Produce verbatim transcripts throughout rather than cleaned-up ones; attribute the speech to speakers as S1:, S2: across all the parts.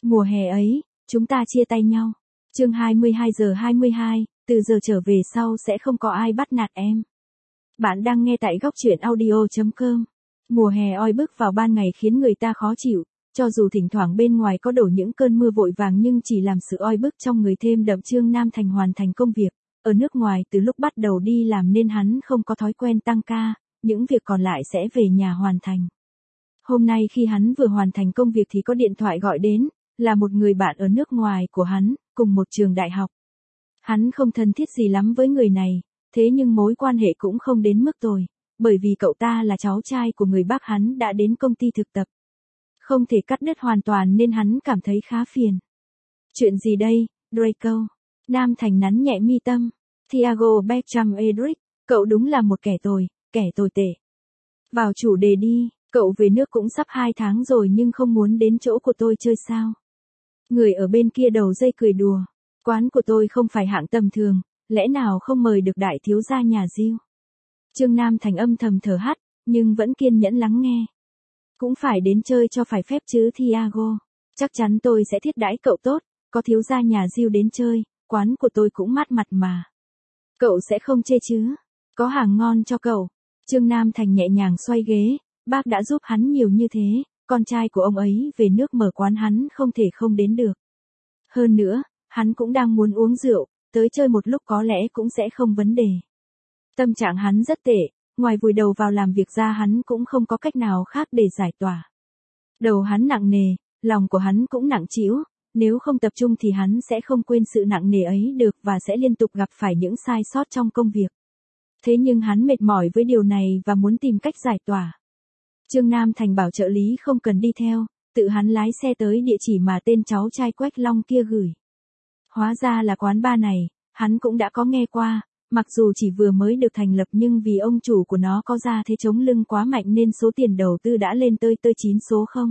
S1: Mùa hè ấy, chúng ta chia tay nhau. Chương hai mươi hai giờ hai mươi hai, từ giờ trở về sau sẽ không có ai bắt nạt em. Bạn đang nghe tại góc truyện audio chấm com. Mùa hè oi bức vào ban ngày khiến người ta khó chịu, cho dù thỉnh thoảng bên ngoài có đổ những cơn mưa vội vàng nhưng chỉ làm sự oi bức trong người thêm đậm. Trương Nam Thành hoàn thành công việc ở nước ngoài từ lúc bắt đầu đi làm nên hắn không có thói quen tăng ca, những việc còn lại sẽ về nhà hoàn thành. Hôm nay khi hắn vừa hoàn thành công việc thì có điện thoại gọi đến, là một người bạn ở nước ngoài của hắn, cùng một trường đại học. Hắn không thân thiết gì lắm với người này, thế nhưng mối quan hệ cũng không đến mức tồi, bởi vì cậu ta là cháu trai của người bác hắn đã đến công ty thực tập. Không thể cắt đứt hoàn toàn nên hắn cảm thấy khá phiền. Chuyện gì đây, Draco? Nam Thành nắn nhẹ mi tâm. Thiago Beckham Edric, cậu đúng là một kẻ tồi, kẻ tồi tệ. Vào chủ đề đi, cậu về nước cũng sắp hai tháng rồi nhưng không muốn đến chỗ của tôi chơi sao? Người ở bên kia đầu dây cười đùa. Quán của tôi không phải hạng tầm thường, lẽ nào không mời được đại thiếu gia nhà Diêu? Trương Nam Thành âm thầm thở hắt, nhưng vẫn kiên nhẫn lắng nghe. Cũng phải đến chơi cho phải phép chứ Thiago. Chắc chắn tôi sẽ thiết đãi cậu tốt, có thiếu gia nhà Diêu đến chơi, quán của tôi cũng mát mặt mà. Cậu sẽ không chê chứ? Có hàng ngon cho cậu. Trương Nam Thành nhẹ nhàng xoay ghế, bác đã giúp hắn nhiều như thế, con trai của ông ấy về nước mở quán hắn không thể không đến được. Hơn nữa, hắn cũng đang muốn uống rượu, tới chơi một lúc có lẽ cũng sẽ không vấn đề. Tâm trạng hắn rất tệ, ngoài vùi đầu vào làm việc ra hắn cũng không có cách nào khác để giải tỏa. Đầu hắn nặng nề, lòng của hắn cũng nặng trĩu, nếu không tập trung thì hắn sẽ không quên sự nặng nề ấy được và sẽ liên tục gặp phải những sai sót trong công việc. Thế nhưng hắn mệt mỏi với điều này và muốn tìm cách giải tỏa. Trương Nam Thành bảo trợ lý không cần đi theo, tự hắn lái xe tới địa chỉ mà tên cháu trai Quách Long kia gửi. Hóa ra là quán bar này, hắn cũng đã có nghe qua, mặc dù chỉ vừa mới được thành lập nhưng vì ông chủ của nó có ra thế chống lưng quá mạnh nên số tiền đầu tư đã lên tới tới chín số không.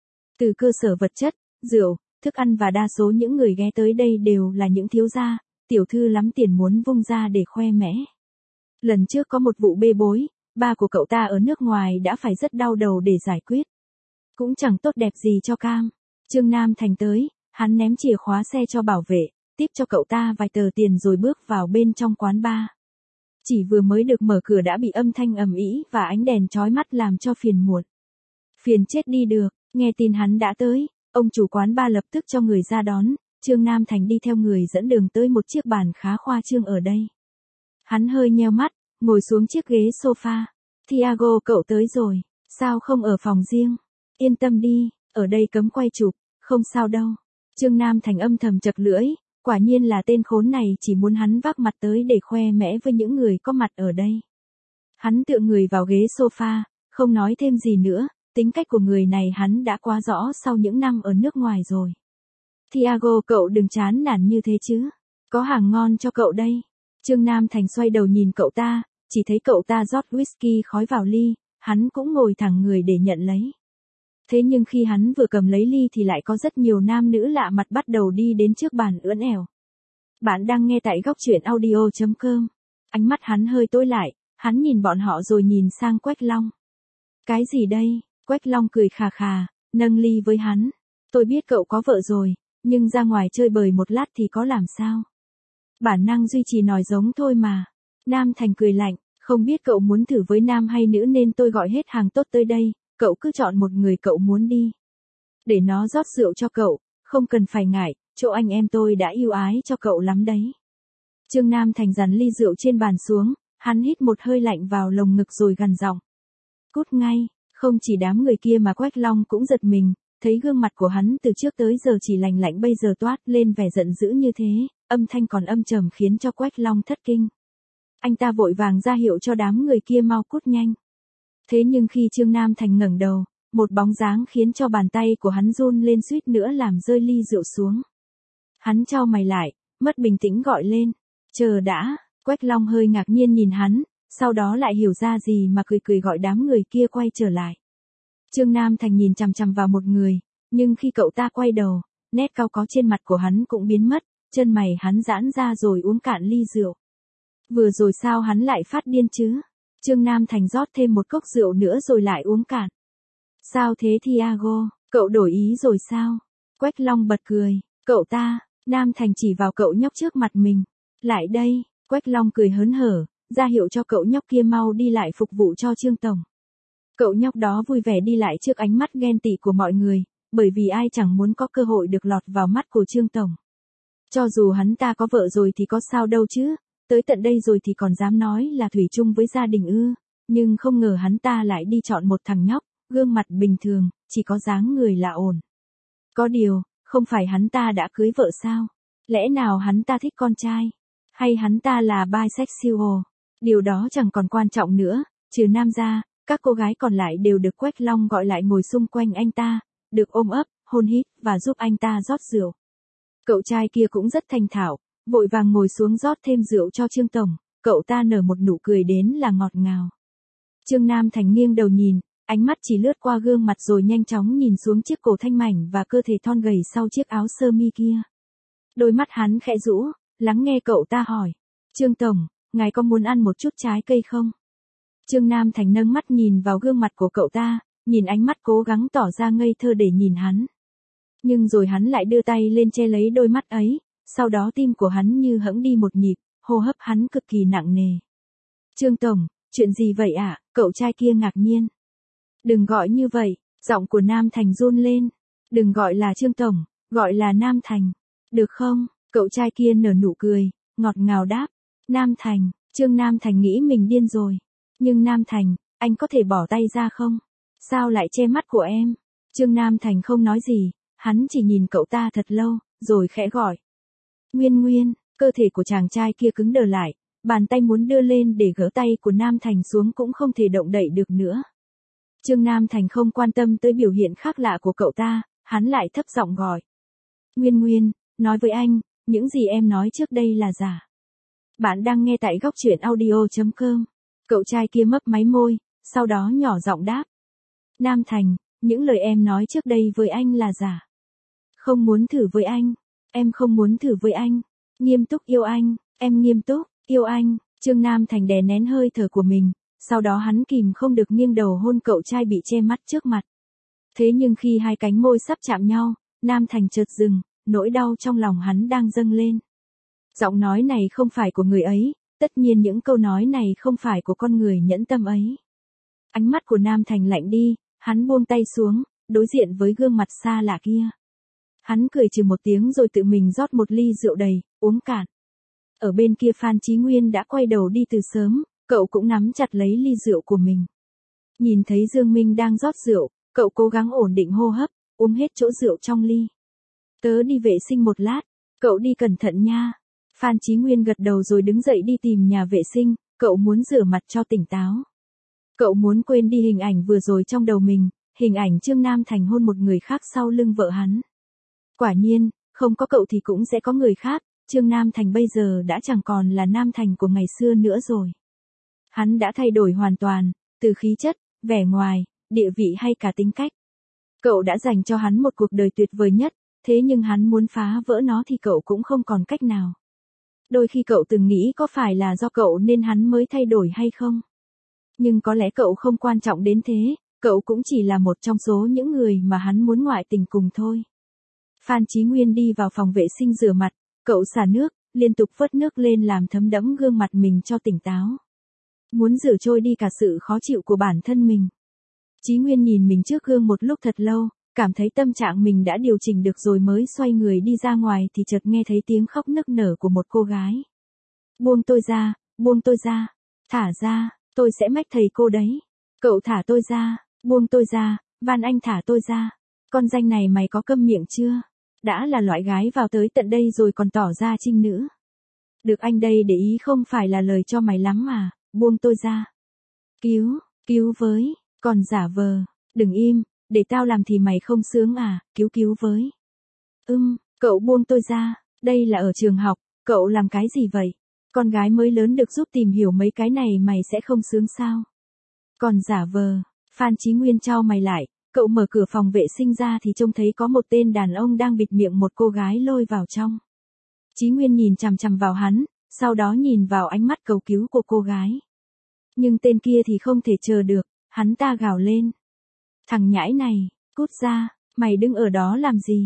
S1: Từ cơ sở vật chất, rượu, thức ăn và đa số những người ghé tới đây đều là những thiếu gia, tiểu thư lắm tiền muốn vung ra để khoe mẽ. Lần trước có một vụ bê bối, ba của cậu ta ở nước ngoài đã phải rất đau đầu để giải quyết. Cũng chẳng tốt đẹp gì cho Cam. Trương Nam Thành tới, hắn ném chìa khóa xe cho bảo vệ, tiếp cho cậu ta vài tờ tiền rồi bước vào bên trong quán bar. Chỉ vừa mới được mở cửa đã bị âm thanh ầm ĩ và ánh đèn chói mắt làm cho phiền muộn. Phiền chết đi được, nghe tin hắn đã tới, ông chủ quán bar lập tức cho người ra đón, Trương Nam Thành đi theo người dẫn đường tới một chiếc bàn khá khoa trương ở đây. Hắn hơi nheo mắt, ngồi xuống chiếc ghế sofa. Thiago cậu tới rồi, sao không ở phòng riêng? Yên tâm đi, ở đây cấm quay chụp, không sao đâu. Trương Nam Thành âm thầm chật lưỡi, quả nhiên là tên khốn này chỉ muốn hắn vác mặt tới để khoe mẽ với những người có mặt ở đây. Hắn tựa người vào ghế sofa, không nói thêm gì nữa, tính cách của người này hắn đã quá rõ sau những năm ở nước ngoài rồi. Thiago cậu đừng chán nản như thế chứ, có hàng ngon cho cậu đây. Trương Nam Thành xoay đầu nhìn cậu ta, chỉ thấy cậu ta rót whisky khói vào ly, hắn cũng ngồi thẳng người để nhận lấy. Thế nhưng khi hắn vừa cầm lấy ly thì lại có rất nhiều nam nữ lạ mặt bắt đầu đi đến trước bàn ưỡn ẻo. Bạn đang nghe tại góc truyện audio chấm com. Ánh mắt hắn hơi tối lại, hắn nhìn bọn họ rồi nhìn sang Quách Long. Cái gì đây? Quách Long cười khà khà, nâng ly với hắn. Tôi biết cậu có vợ rồi, nhưng ra ngoài chơi bời một lát thì có làm sao? Bản năng duy trì nói giống thôi mà. Nam Thành cười lạnh, không biết cậu muốn thử với nam hay nữ nên tôi gọi hết hàng tốt tới đây, cậu cứ chọn một người cậu muốn đi. Để nó rót rượu cho cậu, không cần phải ngại, chỗ anh em tôi đã yêu ái cho cậu lắm đấy. Trương Nam Thành dàn ly rượu trên bàn xuống, hắn hít một hơi lạnh vào lồng ngực rồi gằn giọng. Cút ngay, không chỉ đám người kia mà Quách Long cũng giật mình, thấy gương mặt của hắn từ trước tới giờ chỉ lành lạnh bây giờ toát lên vẻ giận dữ như thế, âm thanh còn âm trầm khiến cho Quách Long thất kinh. Anh ta vội vàng ra hiệu cho đám người kia mau cút nhanh. Thế nhưng khi Trương Nam Thành ngẩng đầu, một bóng dáng khiến cho bàn tay của hắn run lên suýt nữa làm rơi ly rượu xuống. Hắn chau mày lại, mất bình tĩnh gọi lên. Chờ đã, Quách Long hơi ngạc nhiên nhìn hắn, sau đó lại hiểu ra gì mà cười cười gọi đám người kia quay trở lại. Trương Nam Thành nhìn chằm chằm vào một người, nhưng khi cậu ta quay đầu, nét cau có trên mặt của hắn cũng biến mất, chân mày hắn giãn ra rồi uống cạn ly rượu. Vừa rồi sao hắn lại phát điên chứ? Trương Nam Thành rót thêm một cốc rượu nữa rồi lại uống cạn. Sao thế Thiago, cậu đổi ý rồi sao? Quách Long bật cười, cậu ta, Nam Thành chỉ vào cậu nhóc trước mặt mình. Lại đây, Quách Long cười hớn hở, ra hiệu cho cậu nhóc kia mau đi lại phục vụ cho Trương Tổng. Cậu nhóc đó vui vẻ đi lại trước ánh mắt ghen tị của mọi người, bởi vì ai chẳng muốn có cơ hội được lọt vào mắt của Trương Tổng. Cho dù hắn ta có vợ rồi thì có sao đâu chứ, tới tận đây rồi thì còn dám nói là thủy chung với gia đình ư, nhưng không ngờ hắn ta lại đi chọn một thằng nhóc, gương mặt bình thường, chỉ có dáng người là ổn. Có điều, không phải hắn ta đã cưới vợ sao? Lẽ nào hắn ta thích con trai? Hay hắn ta là bisexual? Điều đó chẳng còn quan trọng nữa, trừ Nam ra, các cô gái còn lại đều được Quách Long gọi lại ngồi xung quanh anh ta, được ôm ấp, hôn hít và giúp anh ta rót rượu. Cậu trai kia cũng rất thành thạo, vội vàng ngồi xuống rót thêm rượu cho Trương Tổng, cậu ta nở một nụ cười đến là ngọt ngào. Trương Nam Thành nghiêng đầu nhìn, ánh mắt chỉ lướt qua gương mặt rồi nhanh chóng nhìn xuống chiếc cổ thanh mảnh và cơ thể thon gầy sau chiếc áo sơ mi kia. Đôi mắt hắn khẽ rũ, lắng nghe cậu ta hỏi. Trương Tổng, ngài có muốn ăn một chút trái cây không? Trương Nam Thành nâng mắt nhìn vào gương mặt của cậu ta, nhìn ánh mắt cố gắng tỏ ra ngây thơ để nhìn hắn. Nhưng rồi hắn lại đưa tay lên che lấy đôi mắt ấy, sau đó tim của hắn như hẫng đi một nhịp, hô hấp hắn cực kỳ nặng nề. Trương Tổng, chuyện gì vậy ạ? À? Cậu trai kia ngạc nhiên. Đừng gọi như vậy, giọng của Nam Thành run lên. Đừng gọi là Trương Tổng, gọi là Nam Thành. Được không? Cậu trai kia nở nụ cười, ngọt ngào đáp. Nam Thành, Trương Nam Thành nghĩ mình điên rồi. Nhưng Nam Thành, anh có thể bỏ tay ra không? Sao lại che mắt của em? Trương Nam Thành không nói gì, hắn chỉ nhìn cậu ta thật lâu, rồi khẽ gọi. Nguyên Nguyên, cơ thể của chàng trai kia cứng đờ lại, bàn tay muốn đưa lên để gỡ tay của Nam Thành xuống cũng không thể động đậy được nữa. Trương Nam Thành không quan tâm tới biểu hiện khác lạ của cậu ta, hắn lại thấp giọng gọi. Nguyên Nguyên, nói với anh, những gì em nói trước đây là giả. Bạn đang nghe tại góc truyện audio chấm com. Cậu trai kia mấp máy môi, sau đó nhỏ giọng đáp. Nam Thành, những lời em nói trước đây với anh là giả. Không muốn thử với anh, em không muốn thử với anh. Nghiêm túc yêu anh, em nghiêm túc, yêu anh. Trương Nam Thành đè nén hơi thở của mình, sau đó hắn kìm không được nghiêng đầu hôn cậu trai bị che mắt trước mặt. Thế nhưng khi hai cánh môi sắp chạm nhau, Nam Thành chợt dừng, nỗi đau trong lòng hắn đang dâng lên. Giọng nói này không phải của người ấy, tất nhiên những câu nói này không phải của con người nhẫn tâm ấy. Ánh mắt của Nam Thành lạnh đi, hắn buông tay xuống, đối diện với gương mặt xa lạ kia. Hắn cười trừ một tiếng rồi tự mình rót một ly rượu đầy, uống cạn. Ở bên kia Phan Chí Nguyên đã quay đầu đi từ sớm, cậu cũng nắm chặt lấy ly rượu của mình. Nhìn thấy Dương Minh đang rót rượu, cậu cố gắng ổn định hô hấp, uống hết chỗ rượu trong ly. Tớ đi vệ sinh một lát, cậu đi cẩn thận nha. Phan Chí Nguyên gật đầu rồi đứng dậy đi tìm nhà vệ sinh, cậu muốn rửa mặt cho tỉnh táo. Cậu muốn quên đi hình ảnh vừa rồi trong đầu mình, hình ảnh Trương Nam Thành hôn một người khác sau lưng vợ hắn. Quả nhiên, không có cậu thì cũng sẽ có người khác, Trương Nam Thành bây giờ đã chẳng còn là Nam Thành của ngày xưa nữa rồi. Hắn đã thay đổi hoàn toàn, từ khí chất, vẻ ngoài, địa vị hay cả tính cách. Cậu đã dành cho hắn một cuộc đời tuyệt vời nhất, thế nhưng hắn muốn phá vỡ nó thì cậu cũng không còn cách nào. Đôi khi cậu từng nghĩ có phải là do cậu nên hắn mới thay đổi hay không? Nhưng có lẽ cậu không quan trọng đến thế, cậu cũng chỉ là một trong số những người mà hắn muốn ngoại tình cùng thôi. Phan Chí Nguyên đi vào phòng vệ sinh rửa mặt, cậu xả nước, liên tục vớt nước lên làm thấm đẫm gương mặt mình cho tỉnh táo. Muốn rửa trôi đi cả sự khó chịu của bản thân mình. Chí Nguyên nhìn mình trước gương một lúc thật lâu, cảm thấy tâm trạng mình đã điều chỉnh được rồi mới xoay người đi ra ngoài thì chợt nghe thấy tiếng khóc nức nở của một cô gái. Buông tôi ra, buông tôi ra, thả ra, tôi sẽ mách thầy cô đấy. Cậu thả tôi ra, buông tôi ra, van anh thả tôi ra. Con danh này mày có câm miệng chưa? Đã là loại gái vào tới tận đây rồi còn tỏ ra trinh nữ. Được anh đây để ý không phải là lời cho mày lắm mà, buông tôi ra. Cứu, cứu với, còn giả vờ, đừng im, để tao làm thì mày không sướng à, cứu cứu với. Ưm, cậu buông tôi ra, đây là ở trường học, cậu làm cái gì vậy? Con gái mới lớn được giúp tìm hiểu mấy cái này mày sẽ không sướng sao? Còn giả vờ, Phan Chí Nguyên chau mày lại, cậu mở cửa phòng vệ sinh ra thì trông thấy có một tên đàn ông đang bịt miệng một cô gái lôi vào trong. Chí Nguyên nhìn chằm chằm vào hắn, sau đó nhìn vào ánh mắt cầu cứu của cô gái. Nhưng tên kia thì không thể chờ được, hắn ta gào lên. Thằng nhãi này, cút ra, mày đứng ở đó làm gì?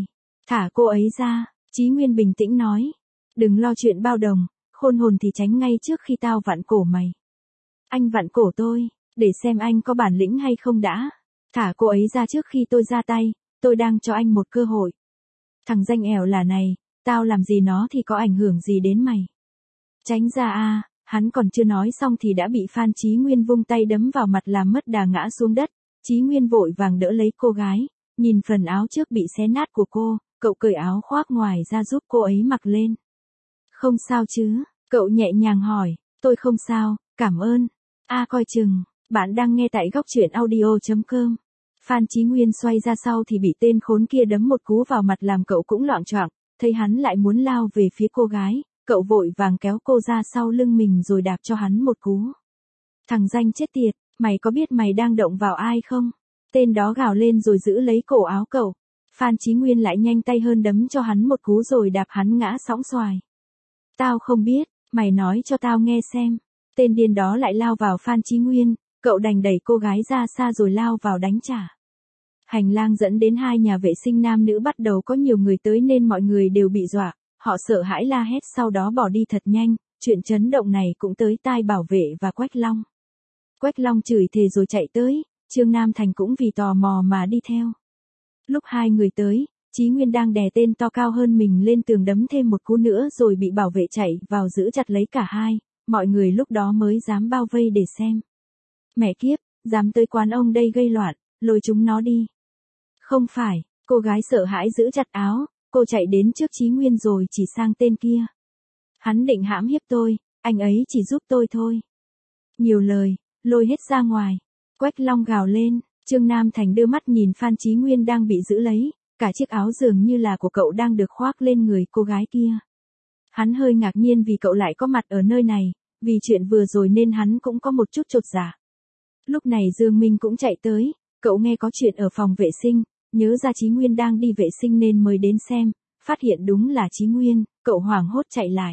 S1: Thả cô ấy ra, Chí Nguyên bình tĩnh nói. Đừng lo chuyện bao đồng, khôn hồn thì tránh ngay trước khi tao vặn cổ mày. Anh vặn cổ tôi, để xem anh có bản lĩnh hay không đã. Thả cô ấy ra trước khi tôi ra tay, tôi đang cho anh một cơ hội. Thằng danh ẻo là này, tao làm gì nó thì có ảnh hưởng gì đến mày. Tránh ra a. Hắn còn chưa nói xong thì đã bị Phan Chí Nguyên vung tay đấm vào mặt làm mất đà ngã xuống đất. Chí Nguyên vội vàng đỡ lấy cô gái, nhìn phần áo trước bị xé nát của cô, cậu cởi áo khoác ngoài ra giúp cô ấy mặc lên. Không sao chứ, cậu nhẹ nhàng hỏi, tôi không sao, cảm ơn. A coi chừng, bạn đang nghe tại góc truyện audio chấm com. Phan Chí Nguyên xoay ra sau thì bị tên khốn kia đấm một cú vào mặt làm cậu cũng loạng choạng, thấy hắn lại muốn lao về phía cô gái, cậu vội vàng kéo cô ra sau lưng mình rồi đạp cho hắn một cú. Thằng danh chết tiệt, mày có biết mày đang động vào ai không? Tên đó gào lên rồi giữ lấy cổ áo cậu. Phan Chí Nguyên lại nhanh tay hơn đấm cho hắn một cú rồi đạp hắn ngã sõng xoài. Tao không biết, mày nói cho tao nghe xem. Tên điên đó lại lao vào Phan Chí Nguyên, cậu đành đẩy cô gái ra xa rồi lao vào đánh trả. Hành lang dẫn đến hai nhà vệ sinh nam nữ bắt đầu có nhiều người tới nên mọi người đều bị dọa, họ sợ hãi la hét sau đó bỏ đi thật nhanh, chuyện chấn động này cũng tới tai Bảo Vệ và Quách Long. Quách Long chửi thề rồi chạy tới, Trương Nam Thành cũng vì tò mò mà đi theo. Lúc hai người tới, Chí Nguyên đang đè tên to cao hơn mình lên tường đấm thêm một cú nữa rồi bị bảo vệ chạy vào giữ chặt lấy cả hai, mọi người lúc đó mới dám bao vây để xem. Mẹ kiếp, dám tới quán ông đây gây loạn, lôi chúng nó đi. Không phải, cô gái sợ hãi giữ chặt áo, cô chạy đến trước Chí Nguyên rồi chỉ sang tên kia. Hắn định hãm hiếp tôi, anh ấy chỉ giúp tôi thôi. Nhiều lời, lôi hết ra ngoài. Quách Long gào lên, Trương Nam Thành đưa mắt nhìn Phan Chí Nguyên đang bị giữ lấy, cả chiếc áo dường như là của cậu đang được khoác lên người cô gái kia. Hắn hơi ngạc nhiên vì cậu lại có mặt ở nơi này, vì chuyện vừa rồi nên hắn cũng có một chút chột dạ. Lúc này Dương Minh cũng chạy tới, cậu nghe có chuyện ở phòng vệ sinh, nhớ ra Chí Nguyên đang đi vệ sinh nên mới đến xem, phát hiện đúng là Chí Nguyên, cậu hoảng hốt chạy lại.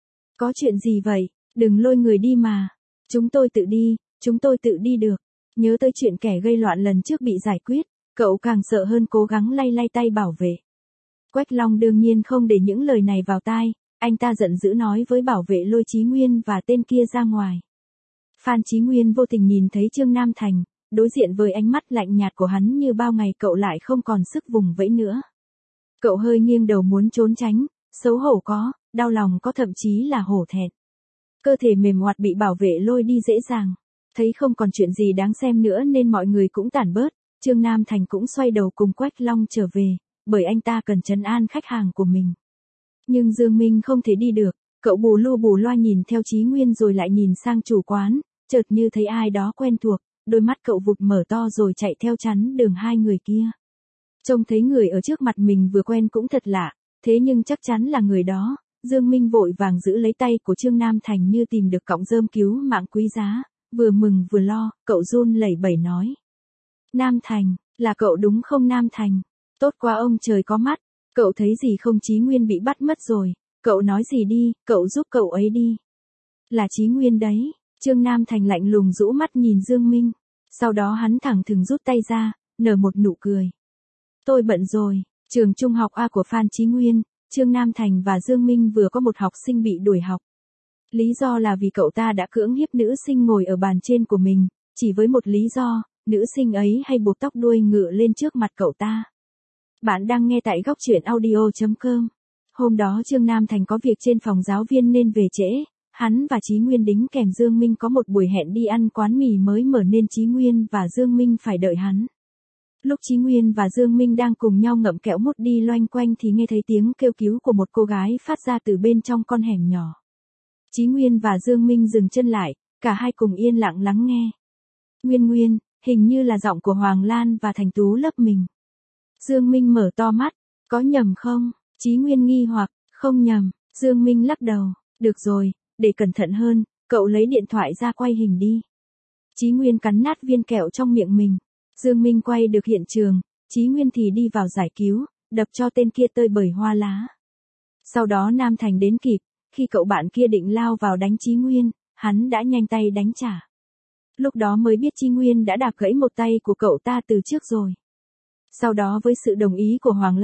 S1: Có chuyện gì vậy, đừng lôi người đi mà, chúng tôi tự đi, chúng tôi tự đi được. Nhớ tới chuyện kẻ gây loạn lần trước bị giải quyết, cậu càng sợ hơn cố gắng lay lay tay Bảo Vệ. Quách Long đương nhiên không để những lời này vào tai, anh ta giận dữ nói với Bảo Vệ lôi Chí Nguyên và tên kia ra ngoài. Phan Chí Nguyên vô tình nhìn thấy Trương Nam Thành, đối diện với ánh mắt lạnh nhạt của hắn như bao ngày cậu lại không còn sức vùng vẫy nữa. Cậu hơi nghiêng đầu muốn trốn tránh, xấu hổ có, đau lòng có thậm chí là hổ thẹn. Cơ thể mềm oặt bị Bảo Vệ lôi đi dễ dàng. Thấy không còn chuyện gì đáng xem nữa nên mọi người cũng tản bớt, Trương Nam Thành cũng xoay đầu cùng Quách Long trở về, bởi anh ta cần trấn an khách hàng của mình. Nhưng Dương Minh không thể đi được, cậu bù lu bù loa nhìn theo Chí Nguyên rồi lại nhìn sang chủ quán, chợt như thấy ai đó quen thuộc, đôi mắt cậu vụt mở to rồi chạy theo chắn đường hai người kia. Trông thấy người ở trước mặt mình vừa quen cũng thật lạ, thế nhưng chắc chắn là người đó, Dương Minh vội vàng giữ lấy tay của Trương Nam Thành như tìm được cọng rơm cứu mạng quý giá. Vừa mừng vừa lo, cậu run lẩy bẩy nói. Nam Thành, là cậu đúng không Nam Thành? Tốt quá ông trời có mắt, cậu thấy gì không Chí Nguyên bị bắt mất rồi, cậu nói gì đi, cậu giúp cậu ấy đi. Là Chí Nguyên đấy, Trương Nam Thành lạnh lùng rũ mắt nhìn Dương Minh, sau đó hắn thẳng thừng rút tay ra, nở một nụ cười. Tôi bận rồi, trường trung học A của Phan Chí Nguyên, Trương Nam Thành và Dương Minh vừa có một học sinh bị đuổi học. Lý do là vì cậu ta đã cưỡng hiếp nữ sinh ngồi ở bàn trên của mình, chỉ với một lý do, nữ sinh ấy hay buộc tóc đuôi ngựa lên trước mặt cậu ta. Bạn đang nghe tại góc truyện audio chấm com. Hôm đó Trương Nam Thành có việc trên phòng giáo viên nên về trễ, hắn và Chí Nguyên đính kèm Dương Minh có một buổi hẹn đi ăn quán mì mới mở nên Chí Nguyên và Dương Minh phải đợi hắn. Lúc Chí Nguyên và Dương Minh đang cùng nhau ngậm kẹo mút đi loanh quanh thì nghe thấy tiếng kêu cứu của một cô gái phát ra từ bên trong con hẻm nhỏ. Chí Nguyên và Dương Minh dừng chân lại, cả hai cùng yên lặng lắng nghe. Nguyên Nguyên, hình như là giọng của Hoàng Lan và Thành Tú lấp mình. Dương Minh mở to mắt, có nhầm không? Chí Nguyên nghi hoặc, không nhầm, Dương Minh lắc đầu, được rồi, để cẩn thận hơn, cậu lấy điện thoại ra quay hình đi. Chí Nguyên cắn nát viên kẹo trong miệng mình. Dương Minh quay được hiện trường, Chí Nguyên thì đi vào giải cứu, đập cho tên kia tơi bời hoa lá. Sau đó Nam Thành đến kịp. Khi cậu bạn kia định lao vào đánh Chí Nguyên, hắn đã nhanh tay đánh trả. Lúc đó mới biết Chí Nguyên đã đạp gãy một tay của cậu ta từ trước rồi. Sau đó với sự đồng ý của Hoàng Lan,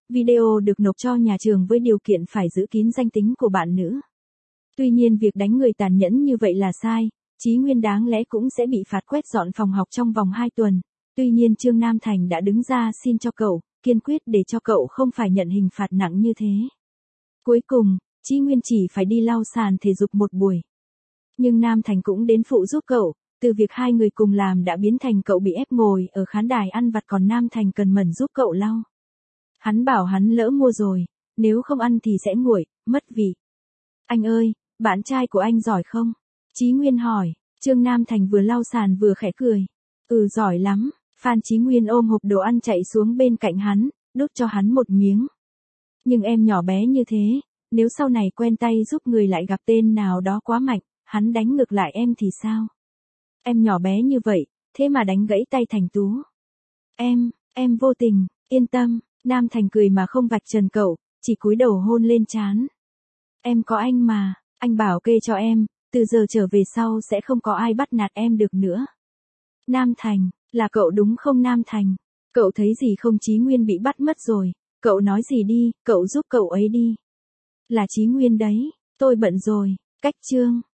S1: video được nộp cho nhà trường với điều kiện phải giữ kín danh tính của bạn nữ. Tuy nhiên việc đánh người tàn nhẫn như vậy là sai, Chí Nguyên đáng lẽ cũng sẽ bị phạt quét dọn phòng học trong vòng hai tuần. Tuy nhiên Trương Nam Thành đã đứng ra xin cho cậu, kiên quyết để cho cậu không phải nhận hình phạt nặng như thế. Cuối cùng, Chí Nguyên chỉ phải đi lau sàn thể dục một buổi. Nhưng Nam Thành cũng đến phụ giúp cậu, từ việc hai người cùng làm đã biến thành cậu bị ép ngồi ở khán đài ăn vặt còn Nam Thành cần mẩn giúp cậu lau. Hắn bảo hắn lỡ mua rồi, nếu không ăn thì sẽ nguội, mất vị. Anh ơi, bạn trai của anh giỏi không? Chí Nguyên hỏi, Trương Nam Thành vừa lau sàn vừa khẽ cười. Ừ giỏi lắm, Phan Chí Nguyên ôm hộp đồ ăn chạy xuống bên cạnh hắn, đút cho hắn một miếng. Nhưng em nhỏ bé như thế, nếu sau này quen tay giúp người lại gặp tên nào đó quá mạnh, hắn đánh ngược lại em thì sao? Em nhỏ bé như vậy, thế mà đánh gãy tay Thành Tú. Em, em vô tình, yên tâm, Nam Thành cười mà không vạch trần cậu, chỉ cúi đầu hôn lên trán. Em có anh mà, anh bảo kê cho em, từ giờ trở về sau sẽ không có ai bắt nạt em được nữa. Nam Thành, là cậu đúng không Nam Thành? Cậu thấy gì không Chí Nguyên bị bắt mất rồi, cậu nói gì đi, cậu giúp cậu ấy đi. Là Chí Nguyên đấy, tôi bận rồi, cách chương.